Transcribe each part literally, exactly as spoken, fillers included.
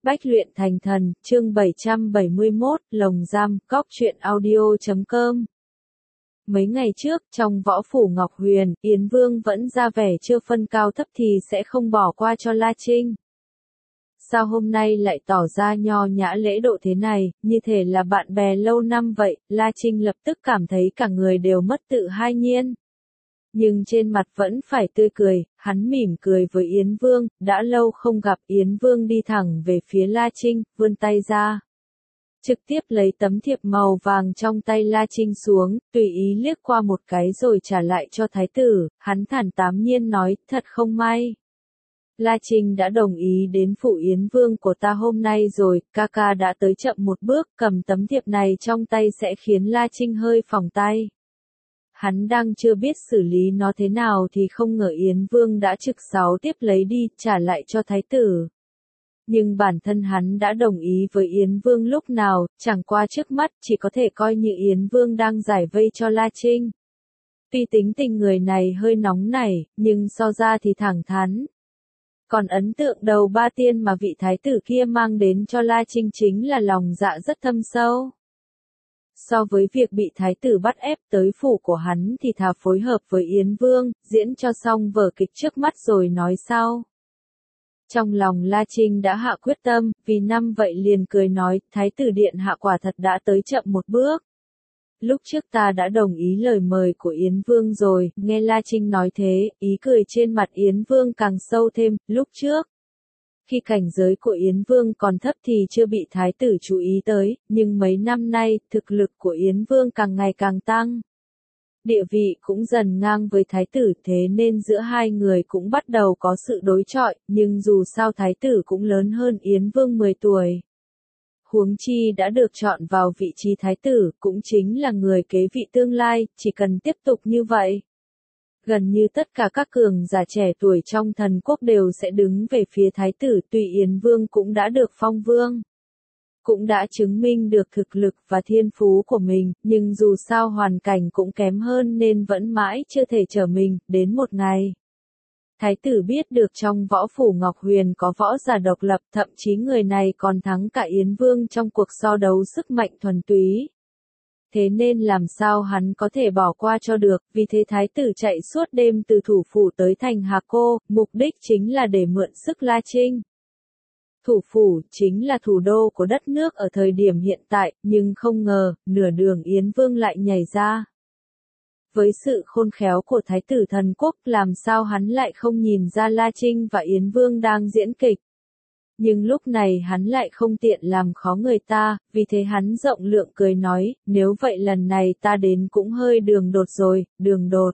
Bách luyện thành thần, chương bảy trăm bảy mươi mốt, lồng giam, cóc truyện audio chấm com. Mấy ngày trước, trong võ phủ Ngọc Huyền, Yến Vương vẫn ra vẻ chưa phân cao thấp thì sẽ không bỏ qua cho La Trinh. Sao hôm nay lại tỏ ra nho nhã lễ độ thế này, như thể là bạn bè lâu năm vậy, La Trinh lập tức cảm thấy cả người đều mất tự hai nhiên. Nhưng trên mặt vẫn phải tươi cười, hắn mỉm cười với Yến Vương, đã lâu không gặp. Yến Vương đi thẳng về phía La Trinh, vươn tay ra. Trực tiếp lấy tấm thiệp màu vàng trong tay La Trinh xuống, tùy ý liếc qua một cái rồi trả lại cho thái tử, hắn thản tám nhiên nói, thật không may. La Trinh đã đồng ý đến phủ Yến Vương của ta hôm nay rồi, ca ca đã tới chậm một bước, cầm tấm thiệp này trong tay sẽ khiến La Trinh hơi phỏng tay. Hắn đang chưa biết xử lý nó thế nào thì không ngờ Yến Vương đã trực sáu tiếp lấy đi, trả lại cho thái tử. Nhưng bản thân hắn đã đồng ý với Yến Vương lúc nào, chẳng qua trước mắt chỉ có thể coi như Yến Vương đang giải vây cho La Trinh. Tuy tính tình người này hơi nóng nảy, nhưng so ra thì thẳng thắn. Còn ấn tượng đầu ba tiên mà vị thái tử kia mang đến cho La Trinh chính là lòng dạ rất thâm sâu. So với việc bị thái tử bắt ép tới phủ của hắn thì thà phối hợp với Yến Vương, diễn cho xong vở kịch trước mắt rồi nói sau. Trong lòng La Trinh đã hạ quyết tâm, vì năm vậy liền cười nói, thái tử điện hạ quả thật đã tới chậm một bước. Lúc trước ta đã đồng ý lời mời của Yến Vương rồi, nghe La Trinh nói thế, ý cười trên mặt Yến Vương càng sâu thêm, lúc trước. Khi cảnh giới của Yến Vương còn thấp thì chưa bị thái tử chú ý tới, nhưng mấy năm nay, thực lực của Yến Vương càng ngày càng tăng. Địa vị cũng dần ngang với thái tử, thế nên giữa hai người cũng bắt đầu có sự đối chọi, nhưng dù sao thái tử cũng lớn hơn Yến Vương mười tuổi. Huống chi đã được chọn vào vị trí thái tử, cũng chính là người kế vị tương lai, chỉ cần tiếp tục như vậy. Gần như tất cả các cường giả trẻ tuổi trong thần quốc đều sẽ đứng về phía thái tử, tuy Yến Vương cũng đã được phong vương. Cũng đã chứng minh được thực lực và thiên phú của mình, nhưng dù sao hoàn cảnh cũng kém hơn nên vẫn mãi chưa thể trở mình, đến một ngày. Thái tử biết được trong võ phủ Ngọc Huyền có võ giả độc lập, thậm chí người này còn thắng cả Yến Vương trong cuộc so đấu sức mạnh thuần túy. Thế nên làm sao hắn có thể bỏ qua cho được, vì thế thái tử chạy suốt đêm từ thủ phủ tới thành Hà Cô, mục đích chính là để mượn sức La Trinh. Thủ phủ chính là thủ đô của đất nước ở thời điểm hiện tại, nhưng không ngờ, nửa đường Yến Vương lại nhảy ra. Với sự khôn khéo của thái tử thần quốc, làm sao hắn lại không nhìn ra La Trinh và Yến Vương đang diễn kịch. Nhưng lúc này hắn lại không tiện làm khó người ta, vì thế hắn rộng lượng cười nói, nếu vậy lần này ta đến cũng hơi đường đột rồi, đường đột.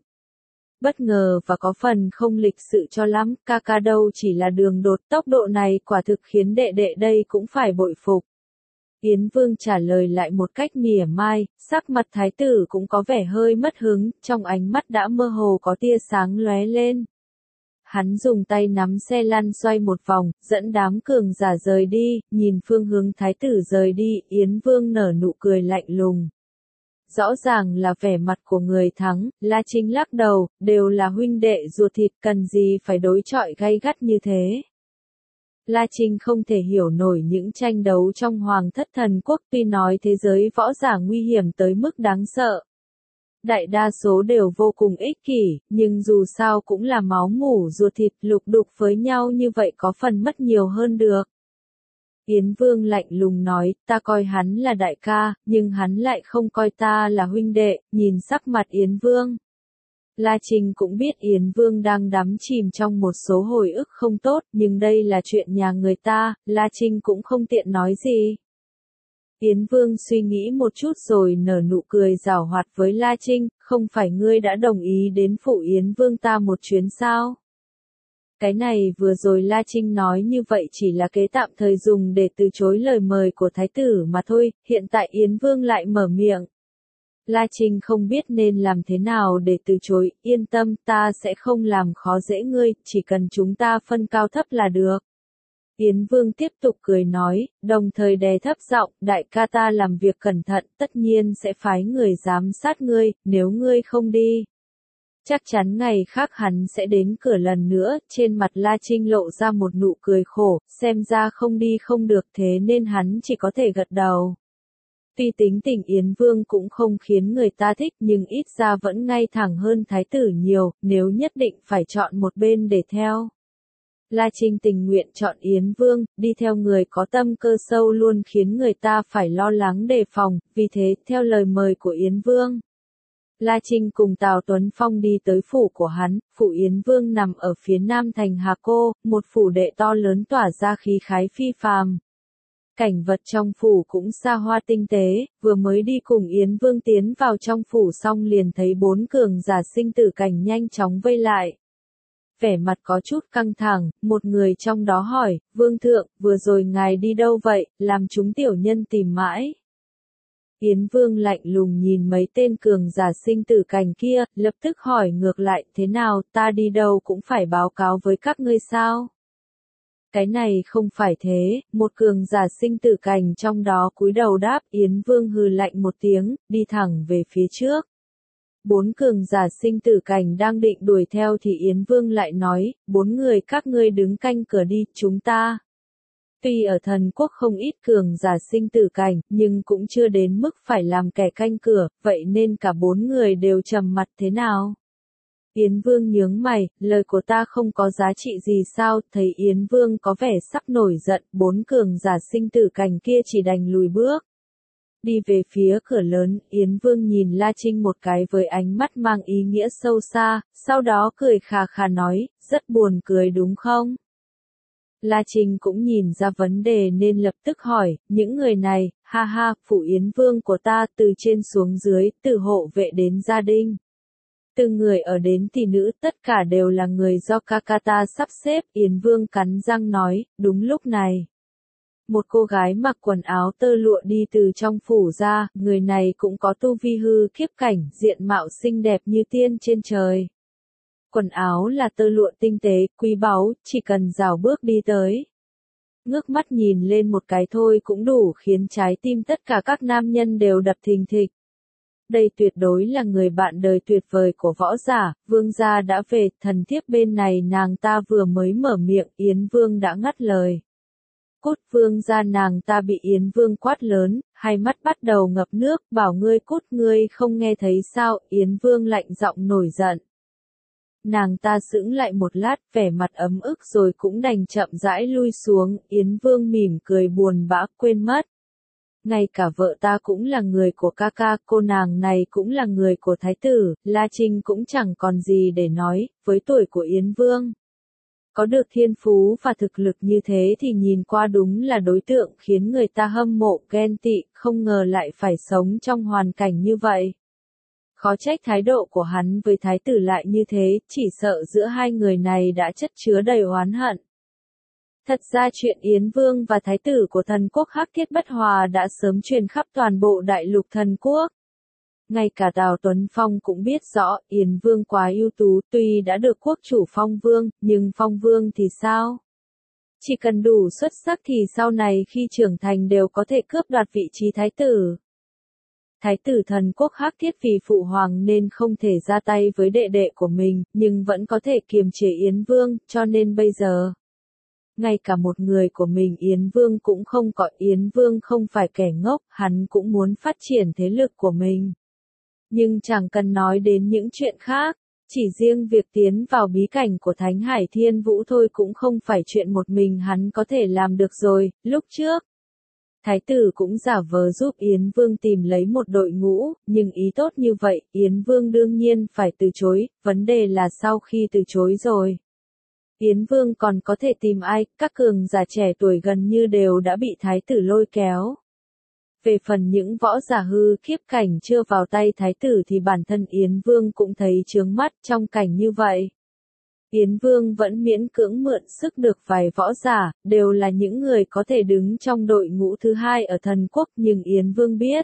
Bất ngờ và có phần không lịch sự cho lắm, ca ca đâu chỉ là đường đột, tốc độ này quả thực khiến đệ đệ đây cũng phải bội phục. Yến Vương trả lời lại một cách mỉa mai, sắc mặt thái tử cũng có vẻ hơi mất hứng, trong ánh mắt đã mơ hồ có tia sáng lóe lên. Hắn dùng tay nắm xe lăn xoay một vòng, dẫn đám cường giả rời đi, nhìn phương hướng thái tử rời đi, Yến Vương nở nụ cười lạnh lùng. Rõ ràng là vẻ mặt của người thắng, La Trinh lắc đầu, đều là huynh đệ ruột thịt, cần gì phải đối chọi gay gắt như thế. La Trinh không thể hiểu nổi những tranh đấu trong Hoàng thất thần quốc, tuy nói thế giới võ giả nguy hiểm tới mức đáng sợ. Đại đa số đều vô cùng ích kỷ, nhưng dù sao cũng là máu mủ ruột thịt, lục đục với nhau như vậy có phần mất nhiều hơn được. Yến Vương lạnh lùng nói, ta coi hắn là đại ca, nhưng hắn lại không coi ta là huynh đệ, nhìn sắc mặt Yến Vương. La Trinh cũng biết Yến Vương đang đắm chìm trong một số hồi ức không tốt, nhưng đây là chuyện nhà người ta, La Trinh cũng không tiện nói gì. Yến Vương suy nghĩ một chút rồi nở nụ cười giảo hoạt với La Trinh, không phải ngươi đã đồng ý đến phụ Yến Vương ta một chuyến sao? Cái này vừa rồi La Trinh nói như vậy chỉ là kế tạm thời dùng để từ chối lời mời của thái tử mà thôi, hiện tại Yến Vương lại mở miệng. La Trinh không biết nên làm thế nào để từ chối, yên tâm, ta sẽ không làm khó dễ ngươi, chỉ cần chúng ta phân cao thấp là được. Yến Vương tiếp tục cười nói, đồng thời đè thấp giọng, đại ca ta làm việc cẩn thận, tất nhiên sẽ phái người giám sát ngươi, nếu ngươi không đi. Chắc chắn ngày khác hắn sẽ đến cửa lần nữa, trên mặt La Trinh lộ ra một nụ cười khổ, xem ra không đi không được thế nên hắn chỉ có thể gật đầu. Tuy tính tình Yến Vương cũng không khiến người ta thích nhưng ít ra vẫn ngay thẳng hơn thái tử nhiều, nếu nhất định phải chọn một bên để theo. La Trinh tình nguyện chọn Yến Vương, đi theo người có tâm cơ sâu luôn khiến người ta phải lo lắng đề phòng, vì thế, theo lời mời của Yến Vương. La Trinh cùng Tào Tuấn Phong đi tới phủ của hắn, phủ Yến Vương nằm ở phía nam thành Hà Cô, một phủ đệ to lớn tỏa ra khí khái phi phàm. Cảnh vật trong phủ cũng xa hoa tinh tế, vừa mới đi cùng Yến Vương tiến vào trong phủ xong liền thấy bốn cường giả sinh tử cảnh nhanh chóng vây lại. Vẻ mặt có chút căng thẳng, một người trong đó hỏi, Vương thượng, vừa rồi ngài đi đâu vậy, làm chúng tiểu nhân tìm mãi. Yến Vương lạnh lùng nhìn mấy tên cường giả sinh tử cảnh kia, lập tức hỏi ngược lại, thế nào, ta đi đâu cũng phải báo cáo với các ngươi sao? Cái này không phải thế, một cường giả sinh tử cảnh trong đó cúi đầu đáp, Yến Vương hừ lạnh một tiếng, đi thẳng về phía trước. Bốn cường giả sinh tử cảnh đang định đuổi theo thì Yến Vương lại nói, bốn người các ngươi đứng canh cửa đi, chúng ta. Tuy ở thần quốc không ít cường giả sinh tử cảnh, nhưng cũng chưa đến mức phải làm kẻ canh cửa, vậy nên cả bốn người đều trầm mặt thế nào? Yến Vương nhướng mày, lời của ta không có giá trị gì sao, thấy Yến Vương có vẻ sắp nổi giận, bốn cường giả sinh tử cảnh kia chỉ đành lùi bước. Đi về phía cửa lớn, Yến Vương nhìn La Trinh một cái với ánh mắt mang ý nghĩa sâu xa, sau đó cười khà khà nói, rất buồn cười đúng không? La Trinh cũng nhìn ra vấn đề nên lập tức hỏi, những người này, ha ha, phủ Yến Vương của ta từ trên xuống dưới, từ hộ vệ đến gia đình. Từ người ở đến tỷ nữ tất cả đều là người do Kakata sắp xếp, Yến Vương cắn răng nói, đúng lúc này. Một cô gái mặc quần áo tơ lụa đi từ trong phủ ra, người này cũng có tu vi hư kiếp cảnh, diện mạo xinh đẹp như tiên trên trời. Quần áo là tơ lụa tinh tế, quý báu, chỉ cần rảo bước đi tới. Ngước mắt nhìn lên một cái thôi cũng đủ khiến trái tim tất cả các nam nhân đều đập thình thịch. Đây tuyệt đối là người bạn đời tuyệt vời của võ giả, Vương gia đã về, thần thiếp bên này nàng ta vừa mới mở miệng, Yến Vương đã ngắt lời. Cút, Vương gia, nàng ta bị Yến Vương quát lớn, hai mắt bắt đầu ngập nước, bảo ngươi cút, ngươi không nghe thấy sao, Yến Vương lạnh giọng nổi giận. Nàng ta sững lại một lát, vẻ mặt ấm ức rồi cũng đành chậm rãi lui xuống, Yến Vương mỉm cười buồn bã, quên mất. Ngay cả vợ ta cũng là người của ca ca, cô nàng này cũng là người của thái tử, La Trinh cũng chẳng còn gì để nói, với tuổi của Yến Vương. Có được thiên phú và thực lực như thế thì nhìn qua đúng là đối tượng khiến người ta hâm mộ ghen tị, không ngờ lại phải sống trong hoàn cảnh như vậy. Khó trách thái độ của hắn với thái tử lại như thế, chỉ sợ giữa hai người này đã chất chứa đầy oán hận. Thật ra chuyện Yến Vương và thái tử của thần quốc Hắc Thiết Bất Hòa đã sớm truyền khắp toàn bộ đại lục thần quốc. Ngay cả Tào Tuấn Phong cũng biết rõ, Yến Vương quá ưu tú, tuy đã được quốc chủ phong vương, nhưng phong vương thì sao? Chỉ cần đủ xuất sắc thì sau này khi trưởng thành đều có thể cướp đoạt vị trí thái tử. Thái tử thần quốc Hắc Thiết vì phụ hoàng nên không thể ra tay với đệ đệ của mình, nhưng vẫn có thể kiềm chế Yến Vương, cho nên bây giờ. Ngay cả một người của mình Yến Vương cũng không có, Yến Vương không phải kẻ ngốc, hắn cũng muốn phát triển thế lực của mình. Nhưng chẳng cần nói đến những chuyện khác, chỉ riêng việc tiến vào bí cảnh của Thánh Hải Thiên Vũ thôi cũng không phải chuyện một mình hắn có thể làm được rồi, lúc trước. Thái tử cũng giả vờ giúp Yến Vương tìm lấy một đội ngũ, nhưng ý tốt như vậy, Yến Vương đương nhiên phải từ chối, vấn đề là sau khi từ chối rồi. Yến Vương còn có thể tìm ai, các cường giả trẻ tuổi gần như đều đã bị thái tử lôi kéo. Về phần những võ giả hư kiếp cảnh chưa vào tay thái tử thì bản thân Yến Vương cũng thấy chướng mắt trong cảnh như vậy. Yến Vương vẫn miễn cưỡng mượn sức được vài võ giả, đều là những người có thể đứng trong đội ngũ thứ hai ở thần quốc, nhưng Yến Vương biết.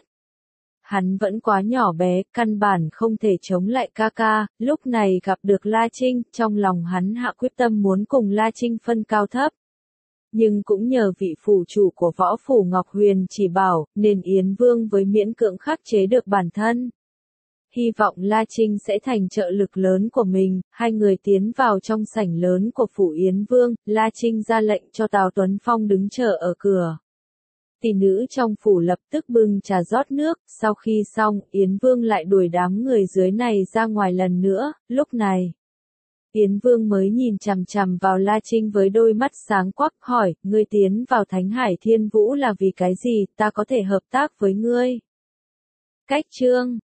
Hắn vẫn quá nhỏ bé, căn bản không thể chống lại ca ca, lúc này gặp được La Trinh, trong lòng hắn hạ quyết tâm muốn cùng La Trinh phân cao thấp. Nhưng cũng nhờ vị phủ chủ của võ phủ Ngọc Huyền chỉ bảo, nên Yến Vương với miễn cưỡng khắc chế được bản thân. hy vọng La Trinh sẽ thành trợ lực lớn của mình. Hai người tiến vào trong sảnh lớn của phủ Yến Vương, La Trinh ra lệnh cho Tào Tuấn Phong đứng chờ ở cửa. Tỷ nữ trong phủ lập tức bưng trà rót nước, sau khi xong, Yến Vương lại đuổi đám người dưới này ra ngoài lần nữa. Lúc này, Yến Vương mới nhìn chằm chằm vào La Trinh với đôi mắt sáng quắc, hỏi, ngươi tiến vào Thánh Hải Thiên Vũ là vì cái gì, ta có thể hợp tác với ngươi. Cách chương